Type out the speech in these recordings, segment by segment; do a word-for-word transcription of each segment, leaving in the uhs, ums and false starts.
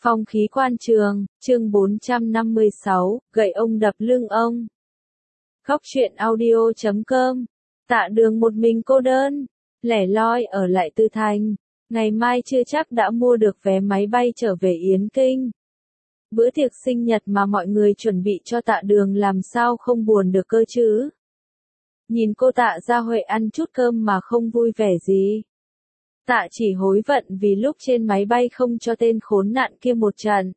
Phong khí quan trường, chương bốn trăm năm mươi sáu, gậy ông đập lưng ông. Khóc chuyện audio chấm com. Tạ Đường một mình cô đơn, lẻ loi ở lại Tư Thành. Ngày mai chưa chắc đã mua được vé máy bay trở về Yến Kinh. Bữa tiệc sinh nhật mà mọi người chuẩn bị cho Tạ Đường làm sao không buồn được cơ chứ. Nhìn cô Tạ Gia Huệ ăn chút cơm mà không vui vẻ gì. Tạ chỉ hối vận vì lúc trên máy bay không cho tên khốn nạn kia một trận.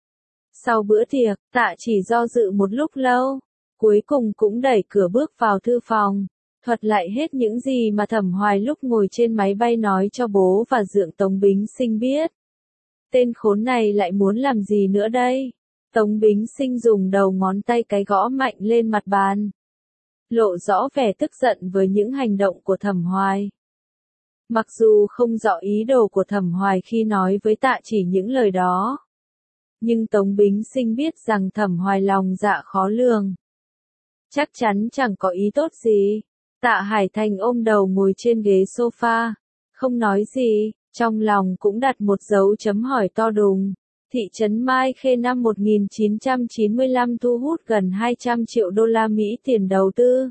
Sau bữa tiệc, Tạ chỉ do dự một lúc lâu, cuối cùng cũng đẩy cửa bước vào thư phòng, thuật lại hết những gì mà Thẩm Hoài lúc ngồi trên máy bay nói cho bố và Dượng Tống Bính Sinh biết. Tên khốn này lại muốn làm gì nữa đây? Tống Bính Sinh dùng đầu ngón tay cái gõ mạnh lên mặt bàn, lộ rõ vẻ tức giận với những hành động của Thẩm Hoài. Mặc dù không rõ ý đồ của Thẩm Hoài khi nói với Tạ chỉ những lời đó, nhưng Tống Bính Sinh biết rằng Thẩm Hoài lòng dạ khó lường. Chắc chắn chẳng có ý tốt gì. Tạ Hải Thành ôm đầu ngồi trên ghế sofa, không nói gì, trong lòng cũng đặt một dấu chấm hỏi to đùng. Thị trấn Mai Khê năm một nghìn chín trăm chín mươi lăm thu hút gần hai trăm triệu đô la Mỹ tiền đầu tư.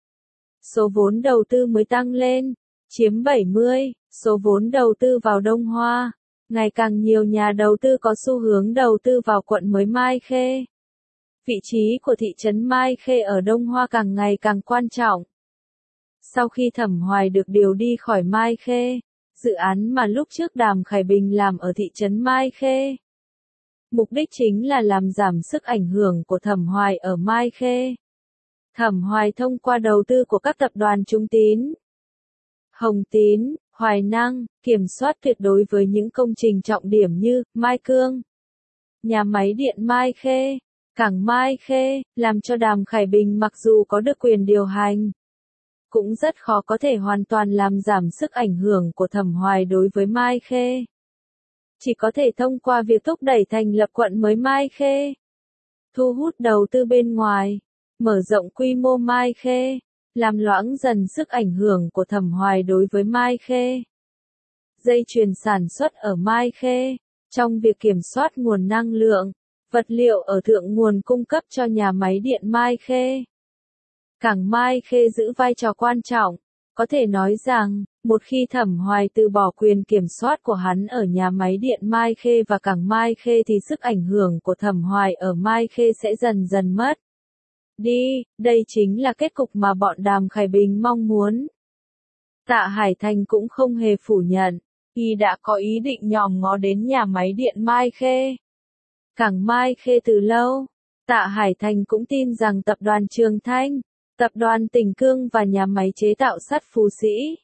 Số vốn đầu tư mới tăng lên, chiếm bảy mươi, số vốn đầu tư vào Đông Hoa. Ngày càng nhiều nhà đầu tư có xu hướng đầu tư vào quận mới Mai Khê. Vị trí của thị trấn Mai Khê ở Đông Hoa càng ngày càng quan trọng. Sau khi Thẩm Hoài được điều đi khỏi Mai Khê, dự án mà lúc trước Đàm Khải Bình làm ở thị trấn Mai Khê, mục đích chính là làm giảm sức ảnh hưởng của Thẩm Hoài ở Mai Khê. Thẩm Hoài thông qua đầu tư của các tập đoàn Trung Tín, Hồng Tín, Hoài Năng, kiểm soát tuyệt đối với những công trình trọng điểm như Mai Cương, nhà máy điện Mai Khê, cảng Mai Khê, làm cho Đàm Khải Bình mặc dù có được quyền điều hành, cũng rất khó có thể hoàn toàn làm giảm sức ảnh hưởng của Thẩm Hoài đối với Mai Khê. Chỉ có thể thông qua việc thúc đẩy thành lập quận mới Mai Khê, thu hút đầu tư bên ngoài, mở rộng quy mô Mai Khê, làm loãng dần sức ảnh hưởng của Thẩm Hoài đối với Mai Khê. Dây chuyền sản xuất ở Mai Khê, trong việc kiểm soát nguồn năng lượng, vật liệu ở thượng nguồn cung cấp cho nhà máy điện Mai Khê. Cảng Mai Khê giữ vai trò quan trọng, có thể nói rằng, một khi Thẩm Hoài từ bỏ quyền kiểm soát của hắn ở nhà máy điện Mai Khê và cảng Mai Khê thì sức ảnh hưởng của Thẩm Hoài ở Mai Khê sẽ dần dần mất đi, đây chính là kết cục mà bọn Đàm Khải Bình mong muốn. Tạ Hải Thành cũng không hề phủ nhận, y đã có ý định nhòm ngó đến nhà máy điện Mai Khê, cảng Mai Khê từ lâu. Tạ Hải Thành cũng tin rằng tập đoàn Trường Thanh, tập đoàn Tỉnh Cương và nhà máy chế tạo sắt Phú Sĩ,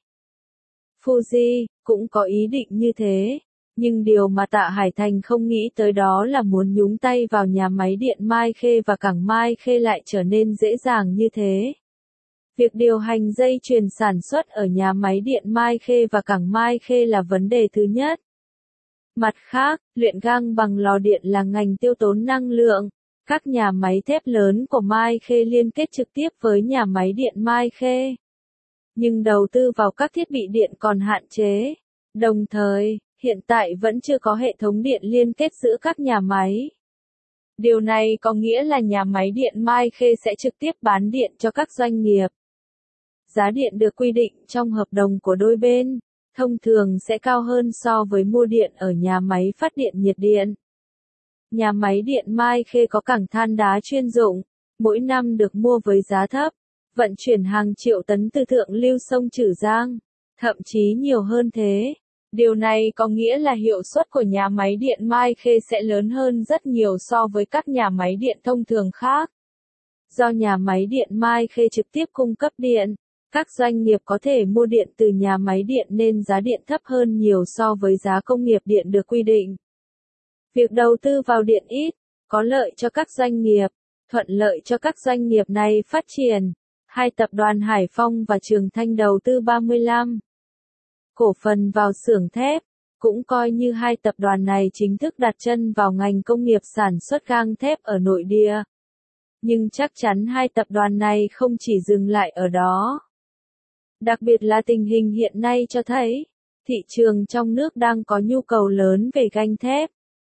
Fuji, cũng có ý định như thế. Nhưng điều mà Tạ Hải Thành không nghĩ tới đó là muốn nhúng tay vào nhà máy điện Mai Khê và cảng Mai Khê lại trở nên dễ dàng như thế. Việc điều hành dây chuyền sản xuất ở nhà máy điện Mai Khê và cảng Mai Khê là vấn đề thứ nhất. Mặt khác, luyện gang bằng lò điện là ngành tiêu tốn năng lượng. Các nhà máy thép lớn của Mai Khê liên kết trực tiếp với nhà máy điện Mai Khê. Nhưng đầu tư vào các thiết bị điện còn hạn chế. Đồng thời, hiện tại vẫn chưa có hệ thống điện liên kết giữa các nhà máy. Điều này có nghĩa là nhà máy điện Mai Khê sẽ trực tiếp bán điện cho các doanh nghiệp. Giá điện được quy định trong hợp đồng của đôi bên, thông thường sẽ cao hơn so với mua điện ở nhà máy phát điện nhiệt điện. Nhà máy điện Mai Khê có cảng than đá chuyên dụng, mỗi năm được mua với giá thấp, vận chuyển hàng triệu tấn từ thượng lưu sông Trử Giang, thậm chí nhiều hơn thế. Điều này có nghĩa là hiệu suất của nhà máy điện Mai Khê sẽ lớn hơn rất nhiều so với các nhà máy điện thông thường khác. Do nhà máy điện Mai Khê trực tiếp cung cấp điện, các doanh nghiệp có thể mua điện từ nhà máy điện nên giá điện thấp hơn nhiều so với giá công nghiệp điện được quy định. Việc đầu tư vào điện ít, có lợi cho các doanh nghiệp, thuận lợi cho các doanh nghiệp này phát triển. Hai tập đoàn Hải Phong và Trường Thanh đầu tư ba mươi lăm cổ phần vào xưởng thép, cũng coi như hai tập đoàn này chính thức đặt chân vào ngành công nghiệp sản xuất gang thép ở nội địa. Nhưng chắc chắn hai tập đoàn này không chỉ dừng lại ở đó. Đặc biệt là tình hình hiện nay cho thấy, thị trường trong nước đang có nhu cầu lớn về gang thép.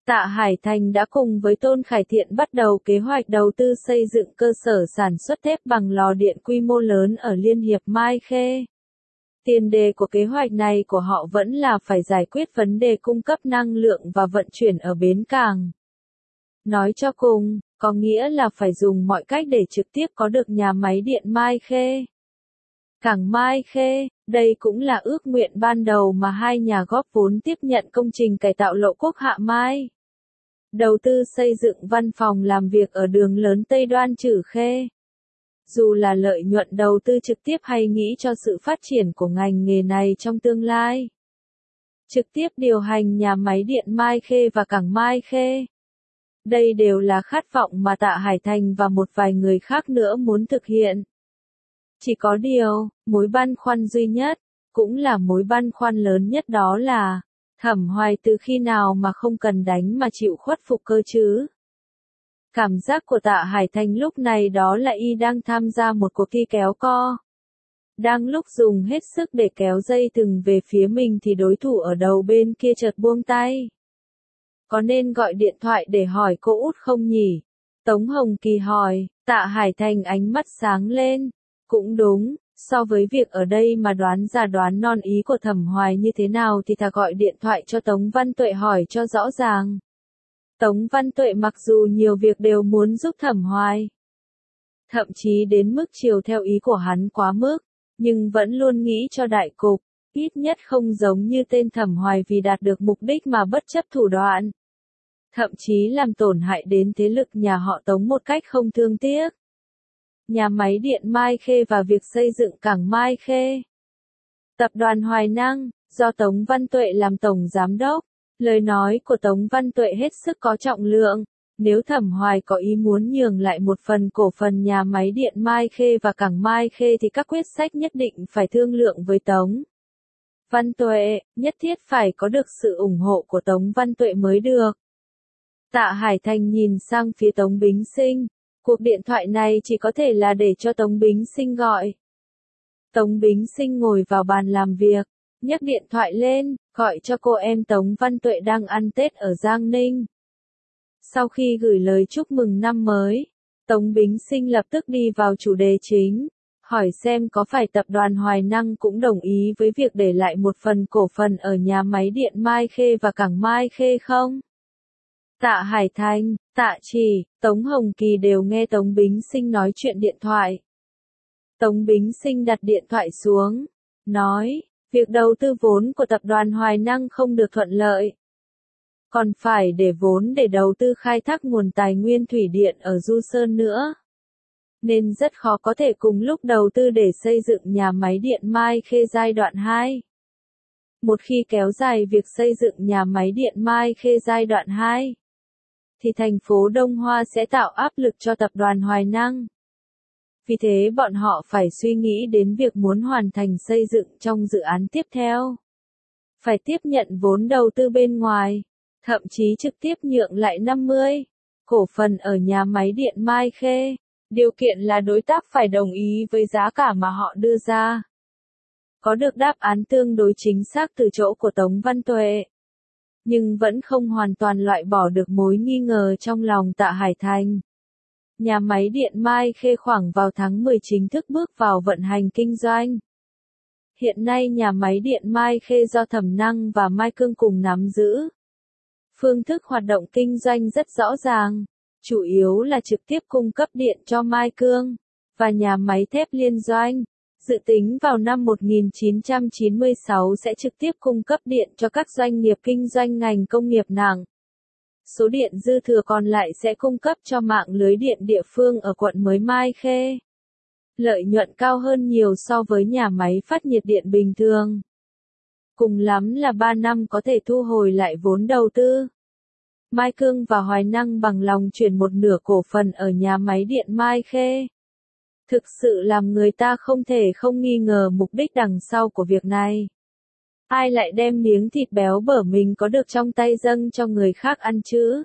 Tạ Hải Thành đã cùng với Tôn Khải Thiện bắt đầu kế hoạch đầu tư xây dựng cơ sở sản xuất thép bằng lò điện quy mô lớn ở Liên hiệp Mai Khê. Tiền đề của kế hoạch này của họ vẫn là phải giải quyết vấn đề cung cấp năng lượng và vận chuyển ở bến cảng. Nói cho cùng, có nghĩa là phải dùng mọi cách để trực tiếp có được nhà máy điện Mai Khê. Cảng Mai Khê, đây cũng là ước nguyện ban đầu mà hai nhà góp vốn tiếp nhận công trình cải tạo lộ quốc Hạ Mai. Đầu tư xây dựng văn phòng làm việc ở đường lớn Tây Đoan Chử Khê. Dù là lợi nhuận đầu tư trực tiếp hay nghĩ cho sự phát triển của ngành nghề này trong tương lai. Trực tiếp điều hành nhà máy điện Mai Khê và cảng Mai Khê. Đây đều là khát vọng mà Tạ Hải Thành và một vài người khác nữa muốn thực hiện. Chỉ có điều, mối băn khoăn duy nhất, cũng là mối băn khoăn lớn nhất đó là, Thẩm Hoài từ khi nào mà không cần đánh mà chịu khuất phục cơ chứ? Cảm giác của Tạ Hải Thành lúc này đó là y đang tham gia một cuộc thi kéo co. Đang lúc dùng hết sức để kéo dây thừng về phía mình thì đối thủ ở đầu bên kia chợt buông tay. Có nên gọi điện thoại để hỏi cô út không nhỉ? Tống Hồng Kỳ hỏi, Tạ Hải Thành ánh mắt sáng lên. Cũng đúng, so với việc ở đây mà đoán ra đoán non ý của Thẩm Hoài như thế nào thì thà gọi điện thoại cho Tống Văn Tuệ hỏi cho rõ ràng. Tống Văn Tuệ mặc dù nhiều việc đều muốn giúp Thẩm Hoài. Thậm chí đến mức chiều theo ý của hắn quá mức, nhưng vẫn luôn nghĩ cho đại cục, ít nhất không giống như tên Thẩm Hoài vì đạt được mục đích mà bất chấp thủ đoạn. Thậm chí làm tổn hại đến thế lực nhà họ Tống một cách không thương tiếc. Nhà máy điện Mai Khê và việc xây dựng cảng Mai Khê. Tập đoàn Hoài Năng, do Tống Văn Tuệ làm tổng giám đốc. Lời nói của Tống Văn Tuệ hết sức có trọng lượng. Nếu Thẩm Hoài có ý muốn nhường lại một phần cổ phần nhà máy điện Mai Khê và cảng Mai Khê thì các quyết sách nhất định phải thương lượng với Tống Văn Tuệ, nhất thiết phải có được sự ủng hộ của Tống Văn Tuệ mới được. Tạ Hải Thành nhìn sang phía Tống Bính Sinh. Cuộc điện thoại này chỉ có thể là để cho Tống Bính Sinh gọi. Tống Bính Sinh ngồi vào bàn làm việc, nhấc điện thoại lên, gọi cho cô em Tống Văn Tuệ đang ăn Tết ở Giang Ninh. Sau khi gửi lời chúc mừng năm mới, Tống Bính Sinh lập tức đi vào chủ đề chính, hỏi xem có phải tập đoàn Hoài Năng cũng đồng ý với việc để lại một phần cổ phần ở nhà máy điện Mai Khê và cảng Mai Khê không? Tạ Hải Thành, Tạ Chỉ, Tống Hồng Kỳ đều nghe Tống Bính Sinh nói chuyện điện thoại. Tống Bính Sinh đặt điện thoại xuống, nói, việc đầu tư vốn của tập đoàn Hoài Năng không được thuận lợi. Còn phải để vốn để đầu tư khai thác nguồn tài nguyên thủy điện ở Du Sơn nữa. Nên rất khó có thể cùng lúc đầu tư để xây dựng nhà máy điện Mai Khê giai đoạn hai. Một khi kéo dài việc xây dựng nhà máy điện Mai Khê giai đoạn hai, thì thành phố Đông Hoa sẽ tạo áp lực cho tập đoàn Hoài Năng. Vì thế bọn họ phải suy nghĩ đến việc muốn hoàn thành xây dựng trong dự án tiếp theo. Phải tiếp nhận vốn đầu tư bên ngoài, thậm chí trực tiếp nhượng lại năm mươi cổ phần ở nhà máy điện Mai Khê. Điều kiện là đối tác phải đồng ý với giá cả mà họ đưa ra. Có được đáp án tương đối chính xác từ chỗ của Tống Văn Tuệ. Nhưng vẫn không hoàn toàn loại bỏ được mối nghi ngờ trong lòng Tạ Hải Thành. Nhà máy điện Mai Khê khoảng vào tháng mười chính thức bước vào vận hành kinh doanh. Hiện nay nhà máy điện Mai Khê do Thẩm Năng và Mai Cương cùng nắm giữ. Phương thức hoạt động kinh doanh rất rõ ràng, chủ yếu là trực tiếp cung cấp điện cho Mai Cương và nhà máy thép liên doanh. Dự tính vào năm một nghìn chín trăm chín mươi sáu sẽ trực tiếp cung cấp điện cho các doanh nghiệp kinh doanh ngành công nghiệp nặng. Số điện dư thừa còn lại sẽ cung cấp cho mạng lưới điện địa phương ở quận mới Mai Khê. Lợi nhuận cao hơn nhiều so với nhà máy phát nhiệt điện bình thường. Cùng lắm là ba năm có thể thu hồi lại vốn đầu tư. Mai Cương và Hoài Năng bằng lòng chuyển một nửa cổ phần ở nhà máy điện Mai Khê. Thực sự làm người ta không thể không nghi ngờ mục đích đằng sau của việc này. Ai lại đem miếng thịt béo bở mình có được trong tay dâng cho người khác ăn chứ?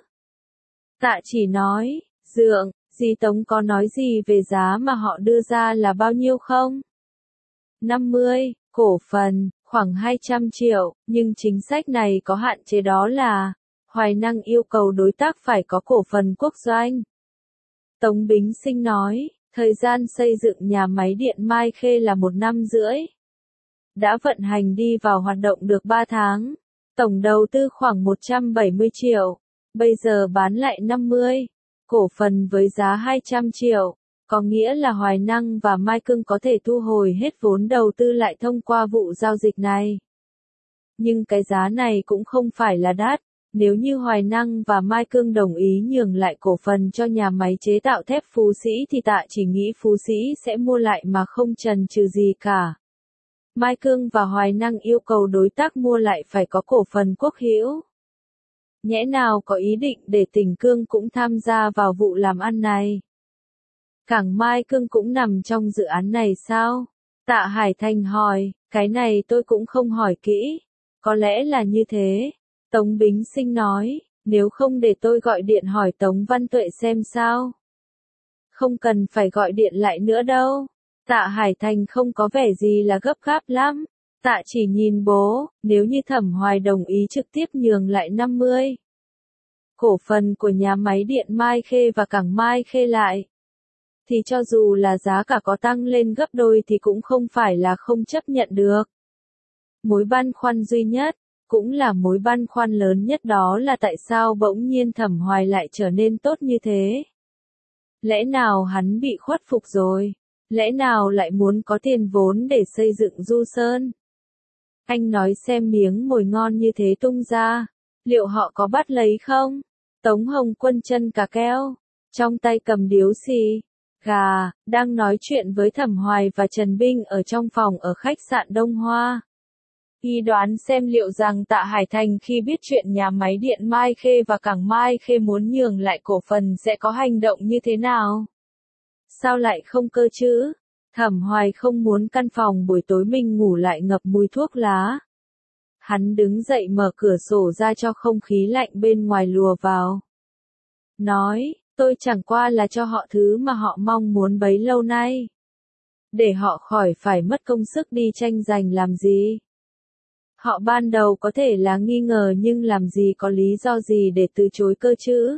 Tạ Chỉ nói, Dượng, dì Tống có nói gì về giá mà họ đưa ra là bao nhiêu không? năm mươi, cổ phần, khoảng hai trăm triệu, nhưng chính sách này có hạn chế đó là, Hoài Năng yêu cầu đối tác phải có cổ phần quốc doanh. Tống Bính Sinh nói, thời gian xây dựng nhà máy điện Mai Khê là một năm rưỡi. Đã vận hành đi vào hoạt động được ba tháng. Tổng đầu tư khoảng một trăm bảy mươi triệu. Bây giờ bán lại năm mươi. Cổ phần với giá hai trăm triệu. Có nghĩa là Hoài Năng và Mai Cương có thể thu hồi hết vốn đầu tư lại thông qua vụ giao dịch này. Nhưng cái giá này cũng không phải là đắt. Nếu như Hoài Năng và Mai Cương đồng ý nhường lại cổ phần cho nhà máy chế tạo thép Phú Sĩ thì Tạ chỉ nghĩ Phú Sĩ sẽ mua lại mà không chần chừ gì cả. Mai Cương và Hoài Năng yêu cầu đối tác mua lại phải có cổ phần quốc hữu. Nhẽ nào có ý định để Tỉnh Cương cũng tham gia vào vụ làm ăn này? Cảng Mai Cương cũng nằm trong dự án này sao? Tạ Hải Thành hỏi, cái này tôi cũng không hỏi kỹ. Có lẽ là như thế. Tống Bính Sinh nói, nếu không để tôi gọi điện hỏi Tống Văn Tuệ xem sao. Không cần phải gọi điện lại nữa đâu. Tạ Hải Thành không có vẻ gì là gấp gáp lắm. Tạ chỉ nhìn bố, nếu như Thẩm Hoài đồng ý trực tiếp nhường lại năm mươi. Cổ phần của nhà máy điện Mai Khê và cảng Mai Khê lại. Thì cho dù là giá cả có tăng lên gấp đôi thì cũng không phải là không chấp nhận được. Mối băn khoăn duy nhất, cũng là mối băn khoăn lớn nhất đó là tại sao bỗng nhiên Thẩm Hoài lại trở nên tốt như thế. Lẽ nào hắn bị khuất phục rồi? Lẽ nào lại muốn có tiền vốn để xây dựng Du Sơn? Anh nói xem miếng mồi ngon như thế tung ra, liệu họ có bắt lấy không? Tống Hồng Quân chân cà keo, trong tay cầm điếu xì, gà, đang nói chuyện với Thẩm Hoài và Trần Binh ở trong phòng ở khách sạn Đông Hoa. Y đoán xem liệu rằng Tạ Hải Thành khi biết chuyện nhà máy điện Mai Khê và cảng Mai Khê muốn nhường lại cổ phần sẽ có hành động như thế nào? Sao lại không cơ chứ? Thẩm Hoài không muốn căn phòng buổi tối mình ngủ lại ngập mùi thuốc lá. Hắn đứng dậy mở cửa sổ ra cho không khí lạnh bên ngoài lùa vào. Nói, tôi chẳng qua là cho họ thứ mà họ mong muốn bấy lâu nay. Để họ khỏi phải mất công sức đi tranh giành làm gì. Họ ban đầu có thể là nghi ngờ nhưng làm gì có lý do gì để từ chối cơ chứ.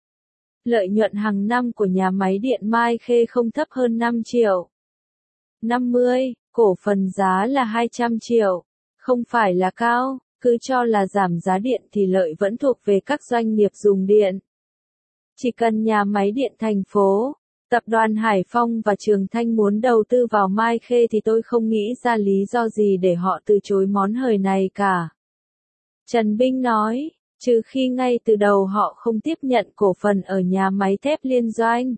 Lợi nhuận hàng năm của nhà máy điện Mai Khê không thấp hơn năm triệu. năm mươi, cổ phần giá là hai trăm triệu. Không phải là cao, cứ cho là giảm giá điện thì lợi vẫn thuộc về các doanh nghiệp dùng điện. Chỉ cần nhà máy điện thành phố, tập đoàn Hải Phong và Trường Thanh muốn đầu tư vào Mai Khê thì tôi không nghĩ ra lý do gì để họ từ chối món hời này cả. Trần Binh nói, trừ khi ngay từ đầu họ không tiếp nhận cổ phần ở nhà máy thép liên doanh.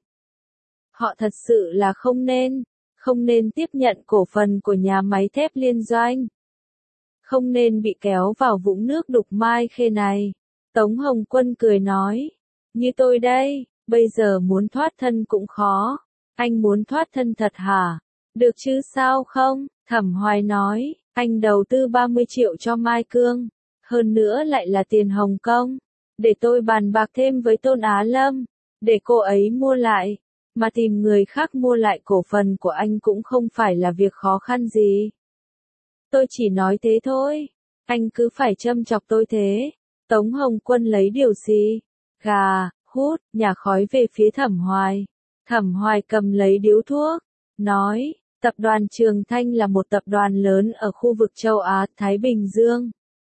Họ thật sự là không nên, không nên tiếp nhận cổ phần của nhà máy thép liên doanh. Không nên bị kéo vào vũng nước đục Mai Khê này. Tống Hồng Quân cười nói, như tôi đây, bây giờ muốn thoát thân cũng khó. Anh muốn thoát thân thật hả? Được chứ sao không? Thẩm Hoài nói, anh đầu tư ba mươi triệu cho Mai Cương. Hơn nữa lại là tiền Hồng Kông. Để tôi bàn bạc thêm với Tôn Á Lâm. Để cô ấy mua lại. Mà tìm người khác mua lại cổ phần của anh cũng không phải là việc khó khăn gì. Tôi chỉ nói thế thôi. Anh cứ phải châm chọc tôi thế. Tống Hồng Quân lấy điều gì? Gà, hút, nhả khói về phía Thẩm Hoài. Thẩm Hoài cầm lấy điếu thuốc. Nói, tập đoàn Trường Thanh là một tập đoàn lớn ở khu vực châu Á, Thái Bình Dương.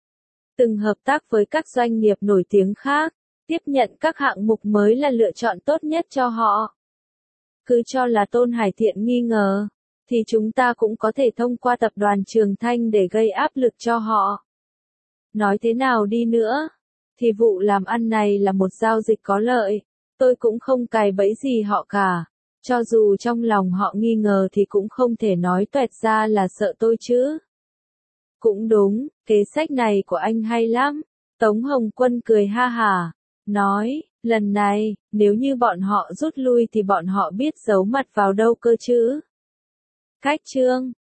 Từng hợp tác với các doanh nghiệp nổi tiếng khác. Tiếp nhận các hạng mục mới là lựa chọn tốt nhất cho họ. Cứ cho là Tôn Hải Thiện nghi ngờ, thì chúng ta cũng có thể thông qua tập đoàn Trường Thanh để gây áp lực cho họ. Nói thế nào đi nữa, thì vụ làm ăn này là một giao dịch có lợi, tôi cũng không cài bẫy gì họ cả. Cho dù trong lòng họ nghi ngờ thì cũng không thể nói toẹt ra là sợ tôi chứ. Cũng đúng, kế sách này của anh hay lắm. Tống Hồng Quân cười ha hả, nói, lần này, nếu như bọn họ rút lui thì bọn họ biết giấu mặt vào đâu cơ chứ. Cách chương